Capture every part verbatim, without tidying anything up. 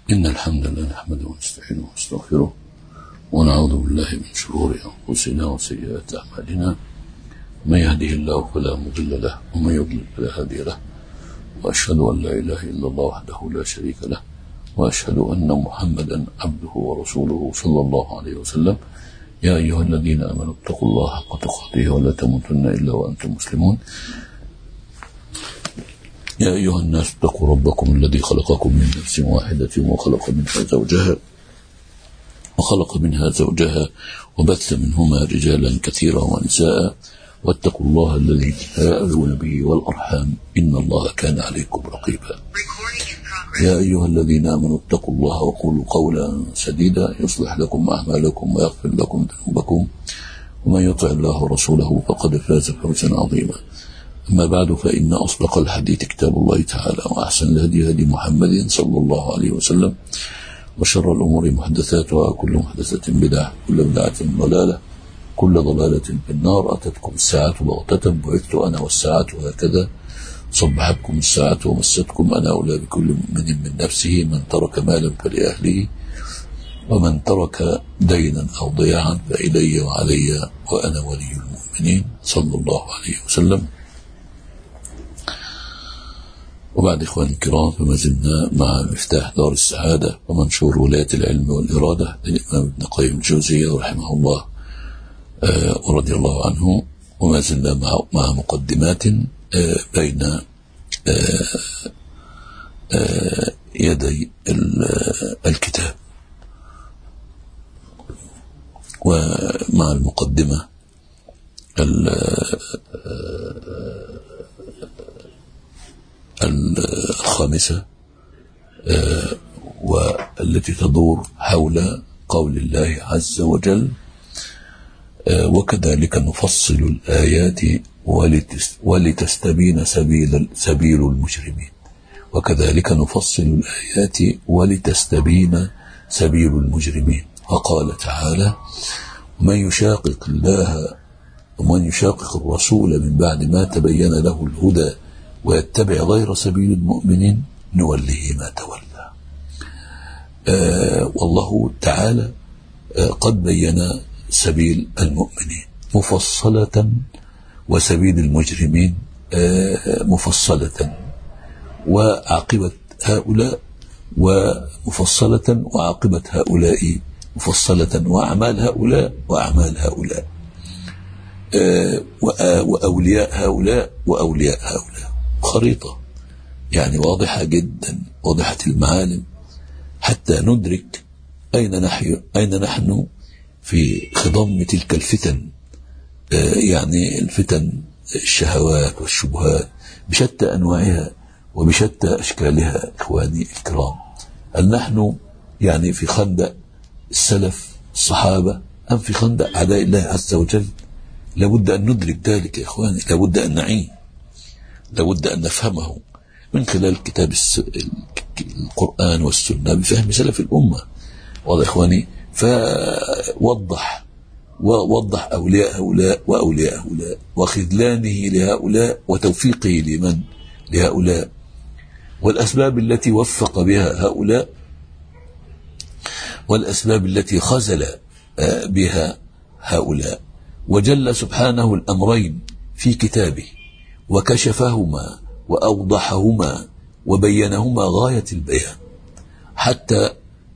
إن الحمد لله نحمده ونستعينه ونستغفره ونعوذ بالله من شرور أنفسنا وسيئات أعمالنا. من يهده الله فلا مضل له ومن يضلل فلا هادي له، وأشهد أن لا إله إلا الله وحده لا شريك له، وأشهد أن محمدا عبده ورسوله صلى الله عليه وسلم. يا أيها الذين آمنوا اتقوا الله حق تقاته ولا تموتن إلا وأنتم مسلمون. يا أيها الناس اتقوا ربكم الذي خلقكم من نفس واحدة وخلق منها زوجها وخلق منها زوجها وبث منهما رجالا كثيرا ونساء، واتقوا الله الذي تساءلون به والأرحام إن الله كان عليكم رقيبا. يا أيها الذين آمنوا اتقوا الله وقولوا قولا سديدا يصلح لكم أعمالكم ويغفر لكم ذنوبكم، ومن يطع الله ورسوله فقد فاز فوزا عظيما. أما بعد، فإن أصدق الحديث كتاب الله تعالى، وأحسن الهدي هدي محمد صلى الله عليه وسلم، وشر الأمور محدثاتها، كل محدثة بدعة، كل بدعة ضلالة، كل ضلالة في النار. أتتكم الساعة بغتة، بعثت أنا والساعة هكذا، صبحتكم الساعة ومستكم. أنا أولى بكل مؤمن من نفسه، من ترك مالا فلأهله، ومن ترك دينا أو ضياعا فإلي وعلي، وأنا ولي المؤمنين صلى الله عليه وسلم. وبعد إخواني الكرام، فما زلنا مع مفتاح دار السعادة ومنشور ولاية العلم والإرادة للإمام ابن قيم الجوزية رحمه الله آه ورضي الله عنه. وما زلنا مع, مع مقدمات آه بين آه آه يدي الكتاب. ومع المقدمة الخامسة والتي تدور حول قول الله عز وجل: وكذلك نفصل الآيات ولتستبين سبيل سبيل المجرمين. وكذلك نفصل الآيات ولتستبين سبيل المجرمين. وقال تعالى: ومن يشاقق الله ومن يشاقق الرسول من بعد ما تبين له الهدى ويتبع غير سبيل المؤمنين نوله ما تولى. آه والله تعالى آه قد بين سبيل المؤمنين مفصلة، وسبيل المجرمين آه مفصلة، وعاقبة هؤلاء ومفصلة، وعاقبة هؤلاء مفصلة، وأعمال هؤلاء وأعمال هؤلاء، آه وأولياء هؤلاء وأولياء هؤلاء. خريطة يعني واضحة جدا، واضحة المعالم، حتى ندرك أين نحن, أين نحن في خضم تلك الفتن. آه يعني الفتن، الشهوات والشبهات بشتى أنواعها وبشتى أشكالها. إخواني الكرام، هل نحن يعني في خندق السلف الصحابة أم في خندق أعداء الله عز وجل؟ لابد أن ندرك ذلك يا إخواني، لابد أن نعيه، لابد أن نفهمه من خلال كتاب القرآن والسنة بفهم سلف الأمة. واضح إخواني؟ فوضح ووضح أولياء هؤلاء وأولياء هؤلاء، وخذلانه لهؤلاء وتوفيقه لمن لهؤلاء، والأسباب التي وفق بها هؤلاء والأسباب التي خذل بها هؤلاء. وجل سبحانه الأمرين في كتابه، وكشفهما وأوضحهما وبينهما غاية البيان، حتى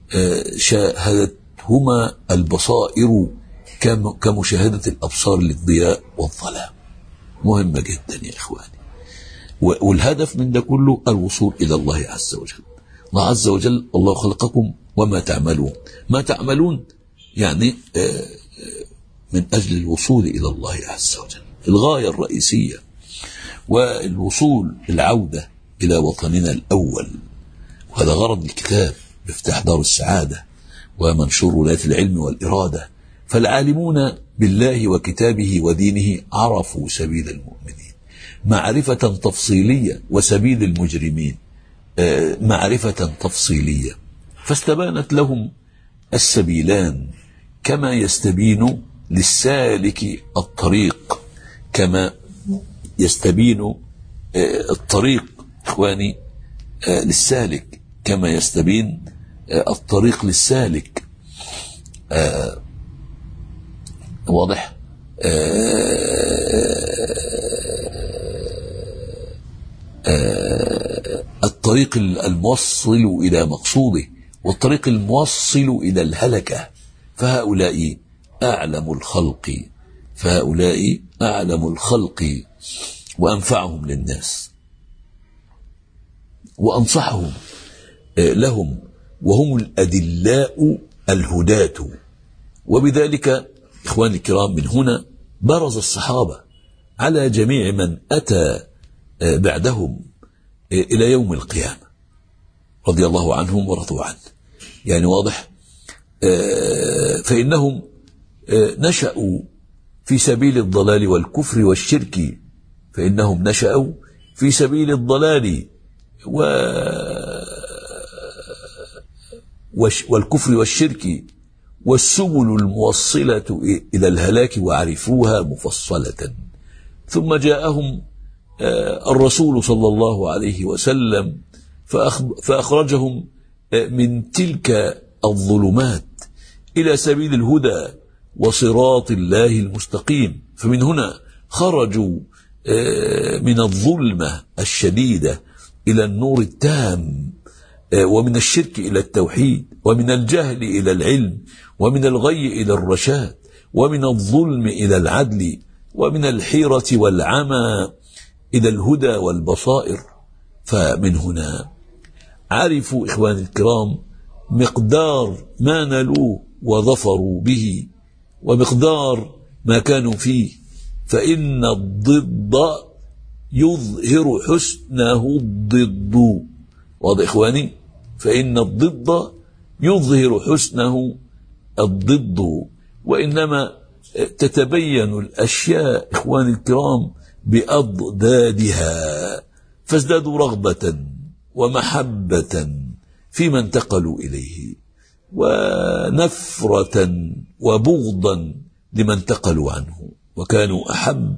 شاهدتهما البصائر كمشاهدة الأبصار للضياء والظلام. مهمة جدا يا إخواني، والهدف من ده كله الوصول إلى الله عز وجل. الله عز وجل: الله خلقكم وما تعملون. ما تعملون يعني من أجل الوصول إلى الله عز وجل، الغاية الرئيسية، والوصول العودة إلى وطننا الأول. وهذا غرض الكتاب مفتاح دار السعادة ومنشور ولاية العلم والإرادة. فالعالمون بالله وكتابه ودينه عرفوا سبيل المؤمنين معرفة تفصيلية، وسبيل المجرمين معرفة تفصيلية، فاستبانت لهم السبيلان كما يستبين للسالك الطريق، كما يستبين الطريق إخواني للسالك كما يستبين الطريق للسالك. آه واضح. آه آه الطريق الموصل إلى مقصوده والطريق الموصل إلى الهلكة. فهؤلاء أعلم الخلق فهؤلاء أعلم الخلق وأنفعهم للناس وأنصحهم لهم، وهم الأدلاء الهداة. وبذلك إخواني الكرام من هنا برز الصحابة على جميع من أتى بعدهم إلى يوم القيامة رضي الله عنهم ورضوا عنه. يعني واضح. فإنهم نشأوا في سبيل الضلال والكفر والشرك فإنهم نشأوا في سبيل الضلال والكفر والشرك والسبل الموصلة إلى الهلاك وعرفوها مفصلة. ثم جاءهم الرسول صلى الله عليه وسلم فأخرجهم من تلك الظلمات إلى سبيل الهدى وصراط الله المستقيم. فمن هنا خرجوا من الظلمة الشديدة إلى النور التام، ومن الشرك إلى التوحيد، ومن الجهل إلى العلم، ومن الغي إلى الرشاد، ومن الظلم إلى العدل، ومن الحيرة والعمى إلى الهدى والبصائر. فمن هنا عرفوا إخواني الكرام مقدار ما نالوه وظفروا به ومقدار ما كانوا فيه. فإن الضد يظهر حسنه الضد. واضح إخواني؟ فإن الضد يظهر حسنه الضد. وإنما تتبين الأشياء إخواني الكرام بأضدادها، فازدادوا رغبة ومحبة فيما انتقلوا إليه، ونفرة وبغضا لمن انتقلوا عنه. وكانوا أحب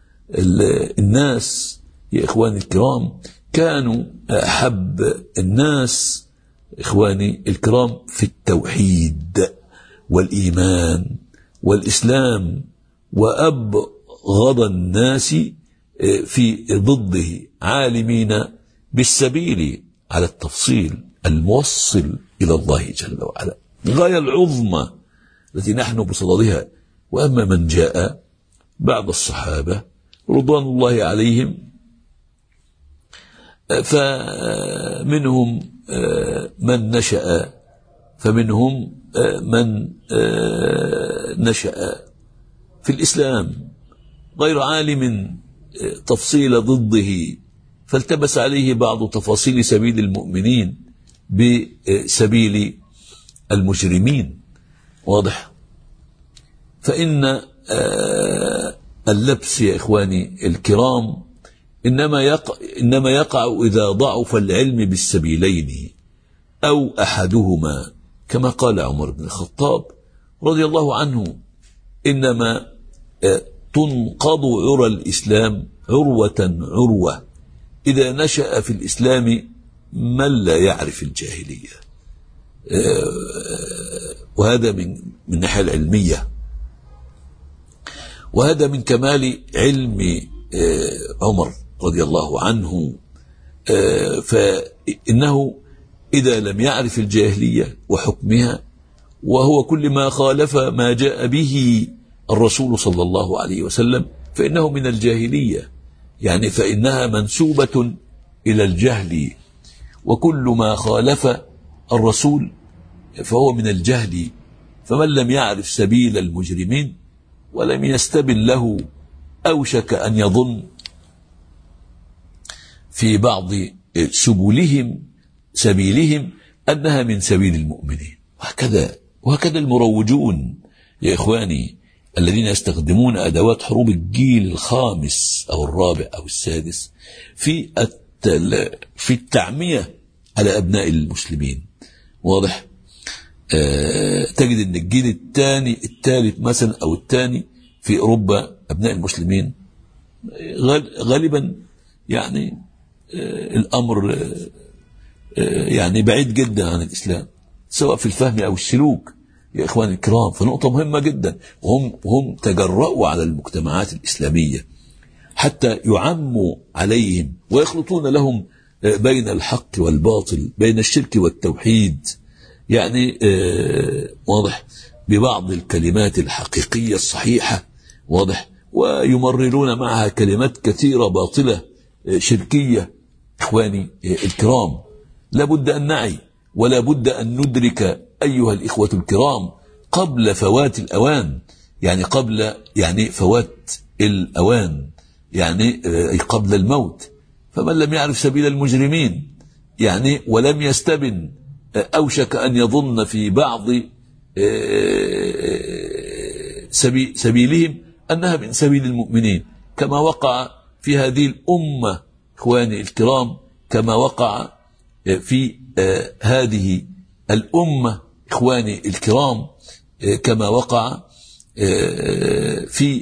الناس يا إخواني الكرام، كانوا أحب الناس إخواني الكرام في التوحيد والإيمان والإسلام، وأبغض الناس في ضده عالمين بالسبيل على التفصيل الموصل إلى الله جل وعلا، الغاية العظمى التي نحن بصددها. وأما من جاء بعد الصحابة رضوان الله عليهم فمنهم من نشأ فمنهم من نشأ في الإسلام غير عالم تفصيل ضده، فالتبس عليه بعض تفاصيل سبيل المؤمنين بسبيل المجرمين. واضح. فإن اللبس يا إخواني الكرام إنما يقع, إنما يقع إذا ضعف العلم بالسبيلين أو أحدهما، كما قال عمر بن الخطاب رضي الله عنه: إنما تنقض عرى الإسلام عروة عروة إذا نشأ في الإسلام من لا يعرف الجاهلية. وهذا من من الناحية العلمية، وهذا من كمال علم عمر رضي الله عنه. فإنه إذا لم يعرف الجاهلية وحكمها، وهو كل ما خالف ما جاء به الرسول صلى الله عليه وسلم، فإنه من الجاهلية، يعني فإنها منسوبة إلى الجهل، وكل ما خالف الرسول فهو من الجهل. فمن لم يعرف سبيل المجرمين ولم يستبن له أوشك أن يظن في بعض سبلهم سبيلهم أنها من سبيل المؤمنين. وهكذا وهكذا المروجون يا إخواني الذين يستخدمون أدوات حروب الجيل الخامس أو الرابع أو السادس في في التعمية على أبناء المسلمين. واضح. آه تجد أن الجيل الثاني الثالث مثلا أو الثاني في أوروبا أبناء المسلمين غالبا يعني آه الأمر آه يعني بعيد جدا عن الإسلام، سواء في الفهم أو السلوك يا إخواني الكرام. فنقطة مهمة جدا، وهم هم تجرؤوا على المجتمعات الإسلامية حتى يعموا عليهم ويخلطون لهم بين الحق والباطل، بين الشرك والتوحيد، يعني واضح، ببعض الكلمات الحقيقية الصحيحة، واضح، ويمررون معها كلمات كثيرة باطلة شركية. إخواني الكرام، لابد أن نعي ولا بد أن ندرك أيها الإخوة الكرام قبل فوات الأوان، يعني قبل يعني فوات الأوان، يعني قبل الموت. فمن لم يعرف سبيل المجرمين يعني ولم يستبن أوشك أن يظن في بعض سبيلهم أنها من سبيل المؤمنين، كما وقع في هذه الأمة إخواني الكرام، كما وقع في هذه الأمة إخواني الكرام، كما وقع في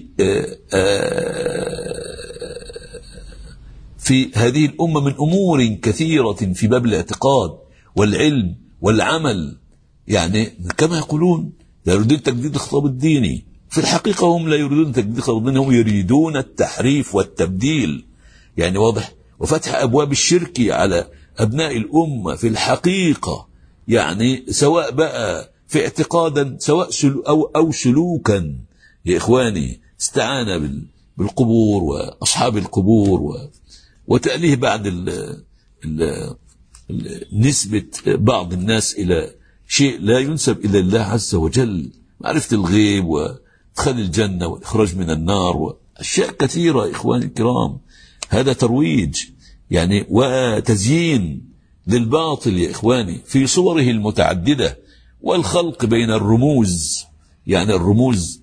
في هذه الأمة من أمور كثيرة في باب الاعتقاد والعلم والعمل. يعني كما يقولون لا يريدون تجديد الخطاب الديني، في الحقيقة هم لا يريدون تجديد الخطاب الديني، هم يريدون التحريف والتبديل، يعني واضح، وفتح أبواب الشرك على أبناء الأمة في الحقيقة، يعني سواء بقى في اعتقادا سواء سلو أو, أو سلوكا يا إخواني، استعانة بالقبور وأصحاب القبور و وتأليه بعد ال ال نسبة بعض الناس إلى شيء لا ينسب إلى الله عز وجل، معرفة الغيب وادخال الجنة والإخراج من النار وأشياء كثيرة إخواني الكرام. هذا ترويج يعني وتزيين للباطل يا إخواني في صوره المتعددة، والخلق بين الرموز، يعني الرموز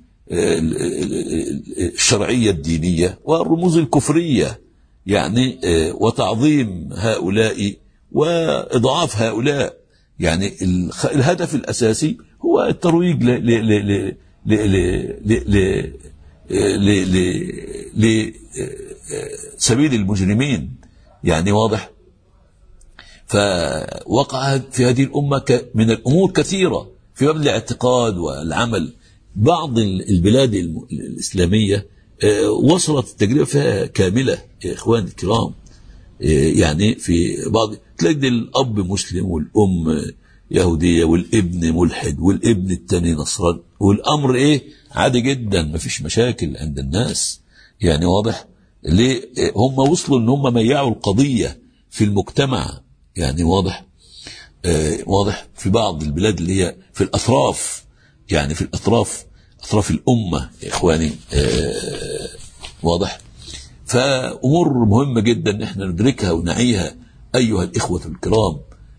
الشرعية الدينية والرموز الكفرية، يعني وتعظيم هؤلاء وإضعاف هؤلاء. يعني الهدف الأساسي هو الترويج لسبيل المجرمين، يعني واضح. فوقع في هذه الأمة من الأمور كثيرة في باب الاعتقاد والعمل. بعض البلاد الإسلامية وصلت التجربة فيها كاملة يا إخواني الكرام، يعني في بعض تلاقي الأب مسلم والأم يهودية والابن ملحد والابن التاني نصراني، والأمر إيه عادي جدا، ما فيش مشاكل عند الناس، يعني واضح. ليه هم وصلوا إن هم ميعوا القضية في المجتمع، يعني واضح. آه واضح في بعض البلاد اللي هي في الأطراف، يعني في الأطراف أطراف الأمة يا إخواني، آه واضح. فأمور مهمة جدا نحن ندركها ونعيها أيها الإخوة الكرام.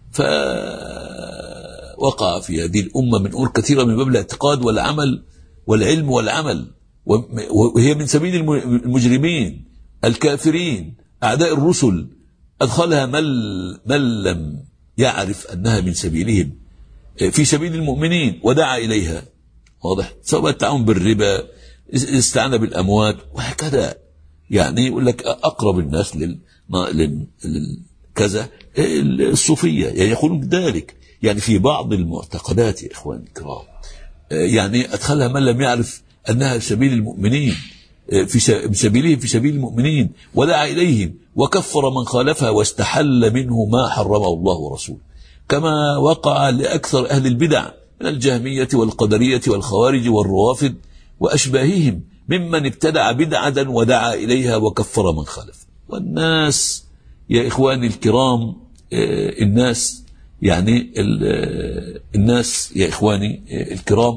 فوقع في هذه الأمة من أمور كثيرة من باب الاعتقاد والعمل والعلم والعمل، وهي من سبيل المجرمين الكافرين أعداء الرسل، أدخلها من, من لم يعرف أنها من سبيلهم في سبيل المؤمنين ودعا إليها، واضح، سواء التعاون بالربا، استعانة بالأموات وهكذا. يعني يقول لك أقرب الناس لل... لل... كذا الصوفية، يعني يقولون ذلك، يعني في بعض المعتقدات يا إخواني الكرام، يعني أدخلها من لم يعرف أنها سبيل المؤمنين في سبيلهم في سبيل المؤمنين ودعا إليهم وكفر من خالفها واستحل منه ما حرمه الله ورسوله، كما وقع لأكثر أهل البدع من الجهمية والقدرية والخوارج والروافض وأشباههم ممن ابتدع بدعة ودعا إليها وكفر من خالف. والناس يا إخواني الكرام، الناس يعني الناس يا إخواني الكرام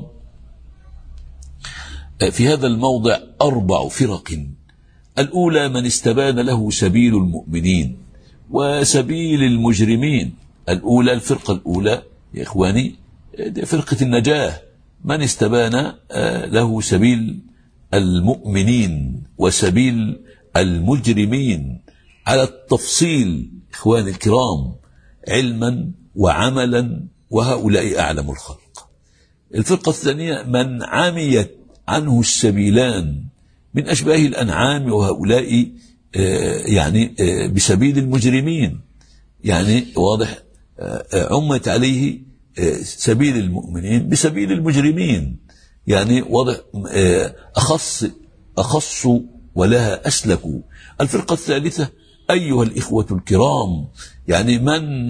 في هذا الموضع أربع فرق. الأولى من استبان له سبيل المؤمنين وسبيل المجرمين. الأولى الفرقة الأولى يا إخواني فرقة النجاة، من استبان له سبيل المؤمنين وسبيل المجرمين على التفصيل إخواني الكرام علما وعملا، وهؤلاء أعلم الخلق. الفرقة الثانية من عميت عنه السبيلان من أشباه الأنعام، وهؤلاء يعني بسبيل المجرمين، يعني واضح عمت عليه سبيل المؤمنين بسبيل المجرمين، يعني واضح. أخص أخص ولها أسلك. الفرقة الثالثة أيها الإخوة الكرام، يعني من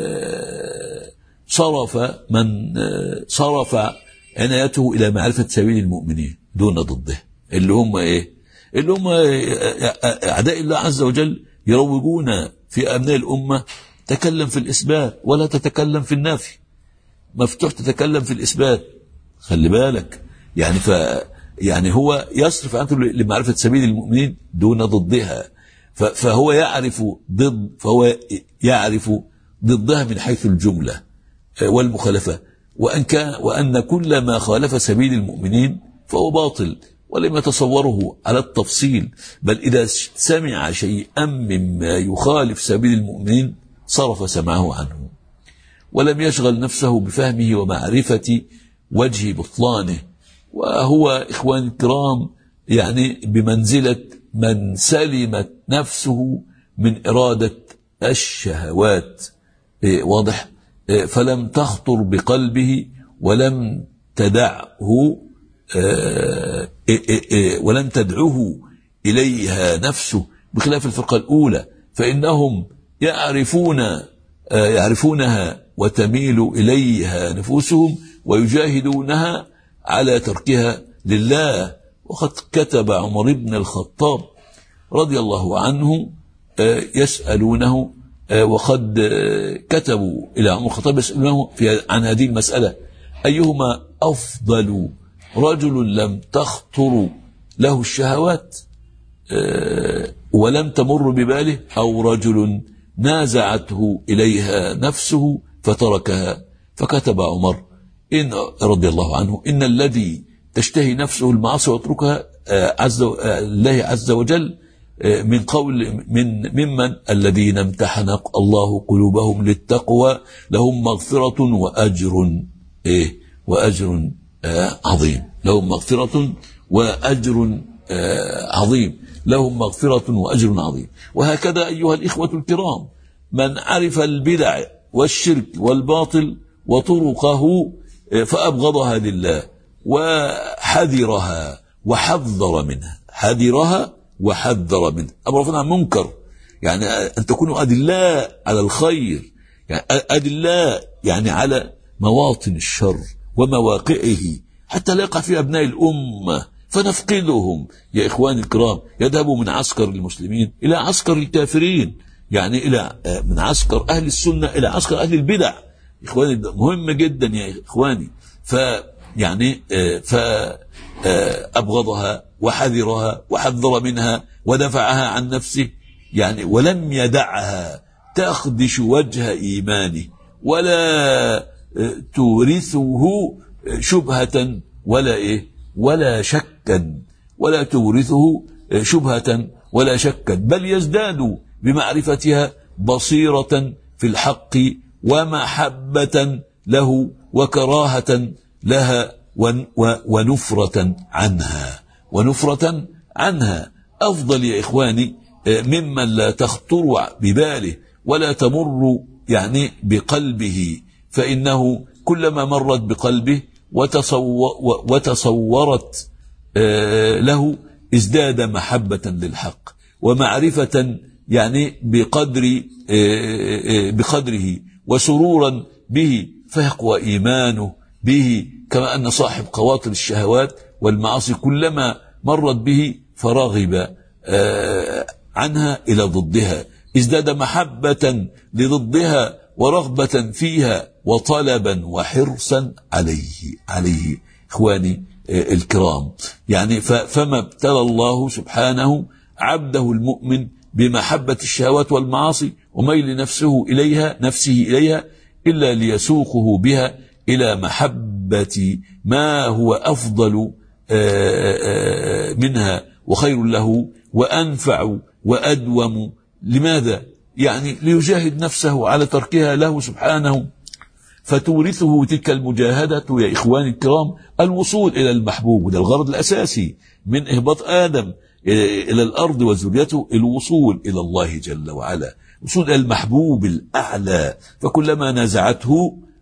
صرف من صرف عنايته إلى معرفة سبيل المؤمنين دون ضده، اللي هم إيه؟ اللي هم أعداء الله عز وجل، يروجون في أبناء الأمة تكلم في الإثبات ولا تتكلم في النفي، مفتوح تتكلم في الإثبات، خلي بالك. يعني ف يعني هو يصرف عنه لمعرفة سبيل المؤمنين دون ضدها، فهو يعرف ضد فهو يعرف ضدها من حيث الجملة والمخالفة، وأن كان وأن كل ما خالف سبيل المؤمنين فهو باطل، ولم يتصوره على التفصيل، بل إذا سمع شيئا مما يخالف سبيل المؤمنين صرف سمعه عنه، ولم يشغل نفسه بفهمه ومعرفة وجه بطلانه. وهو إخوان الكرام يعني بمنزلة من سلمت نفسه من إرادة الشهوات، إيه واضح، إيه فلم تخطر بقلبه ولم تدعه إيه إيه إيه ولم تدعه إليها نفسه، بخلاف الفرقة الأولى فإنهم يعرفون يعرفونها وتميل إليها نفوسهم ويجاهدونها على تركها لله. وقد كتب عمر بن الخطاب رضي الله عنه يسألونه، وقد كتبوا إلى عمر الخطاب يسألونه في عن هذه المسألة: أيهما أفضل، رجل لم تخطر له الشهوات ولم تمر بباله، أو رجل نازعته إليها نفسه فتركها؟ فكتب عمر إن رضي الله عنه: إن الذي تشتهي نفسه المعاصي ويتركها عز الله عز وجل من قول من ممن الذين امتحن الله قلوبهم للتقوى لهم مغفرة وأجر إيه وأجر آه عظيم لهم مغفرة وأجر آه عظيم لهم مغفرة وأجر عظيم. وهكذا أيها الإخوة الكرام، من عرف البدع والشرك والباطل وطرقه فأبغضها لله وحذرها وحذر منها، حذرها وحذر منها، أمر عن منكر، يعني أن تكونوا أدلاء على الخير، يعني أدلاء يعني على مواطن الشر ومواقعه حتى لا يقع في أبناء الأمة فنفقدهم. يا إخواني الكرام، يذهبوا من عسكر المسلمين إلى عسكر الكافرين، يعني إلى من عسكر أهل السنة إلى عسكر أهل البدع. إخواني مهم جدا يا إخواني، فيعني فأبغضها وحذرها وحذر منها ودفعها عن نفسه، يعني ولم يدعها تخدش وجه إيمانه ولا تورثه شبهة ولا إيه ولا شكا، ولا تورثه شبهة ولا شكا، بل يزداد بمعرفتها بصيرة في الحق ومحبة له وكراهة لها ونفرة عنها ونفرة عنها. أفضل يا إخواني ممن لا تخطر بباله ولا تمر يعني بقلبه، فإنه كلما مرت بقلبه وتصورت له ازداد محبة للحق ومعرفة يعني بقدر بقدره وسرورا به، فيقوى إيمانه به، كما أن صاحب قواطر الشهوات والمعاصي كلما مرت به فرغب عنها إلى ضدها ازداد محبة لضدها ورغبة فيها وطلبا وحرصا عليه عليه إخواني الكرام. يعني فما ابتلى الله سبحانه عبده المؤمن بمحبة الشهوات والمعاصي وميل نفسه إليها نفسه إليها إلا ليسوقه بها إلى محبة ما هو أفضل منها وخير له وأنفع وأدوم. لماذا؟ يعني ليجاهد نفسه على تركها له سبحانه، فتورثه تلك المجاهدة يا إخواني الكرام الوصول إلى المحبوب، وده الغرض الأساسي من إهباط آدم إلى الأرض وذريته، الوصول إلى الله جل وعلا، وصول إلى المحبوب الأعلى. فكلما نازعته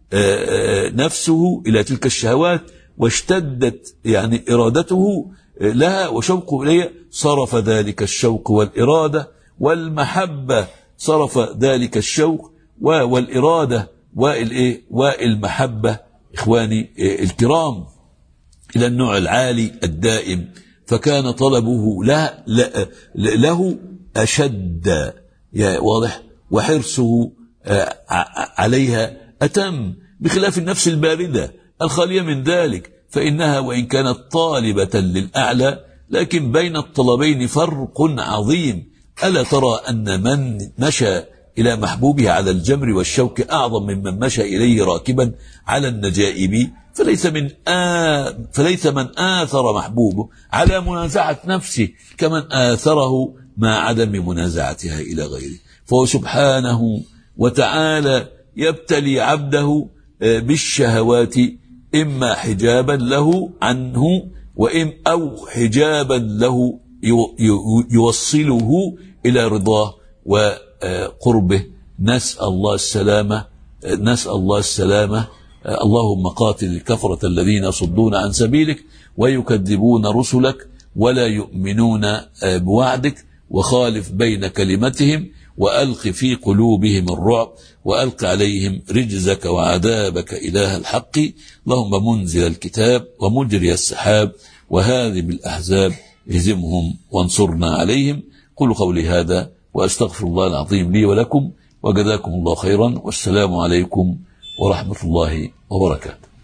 نفسه إلى تلك الشهوات واشتدت يعني إرادته لها وشوقه إليها، صرف ذلك الشوق والإرادة والمحبة، صرف ذلك الشوق والإرادة والمحبة إخواني الكرام إلى النوع العالي الدائم، فكان طلبه له, له أشد، واضح، وحرصه عليها أتم، بخلاف النفس الباردة الخالية من ذلك، فإنها وإن كانت طالبة للأعلى لكن بين الطلبين فرق عظيم. ألا ترى أن من مشى إلى محبوبه على الجمر والشوك أعظم ممن مشى إليه راكبا على النجائب؟ فليس من آ... فليس من آثر محبوبه على منازعة نفسه كمن آثره مع عدم منازعتها إلى غيره. فهو سبحانه وتعالى يبتلي عبده بالشهوات إما حجابا له عنه وإم أو حجابا له يوصله إلى رضاه وقربه. نسأل الله السلامة، نسأل الله السلامة. اللهم قاتل الكفرة الذين يصدون عن سبيلك ويكذبون رسلك ولا يؤمنون بوعدك، وخالف بين كلمتهم وألق في قلوبهم الرعب وألق عليهم رجزك وعذابك إله الحق. اللهم منزل الكتاب ومجري السحاب وهاذم الأحزاب اهزمهم وانصرنا عليهم. قولوا قولي هذا وأستغفر الله العظيم لي ولكم، وجزاكم الله خيرا، والسلام عليكم ورحمة الله وبركاته.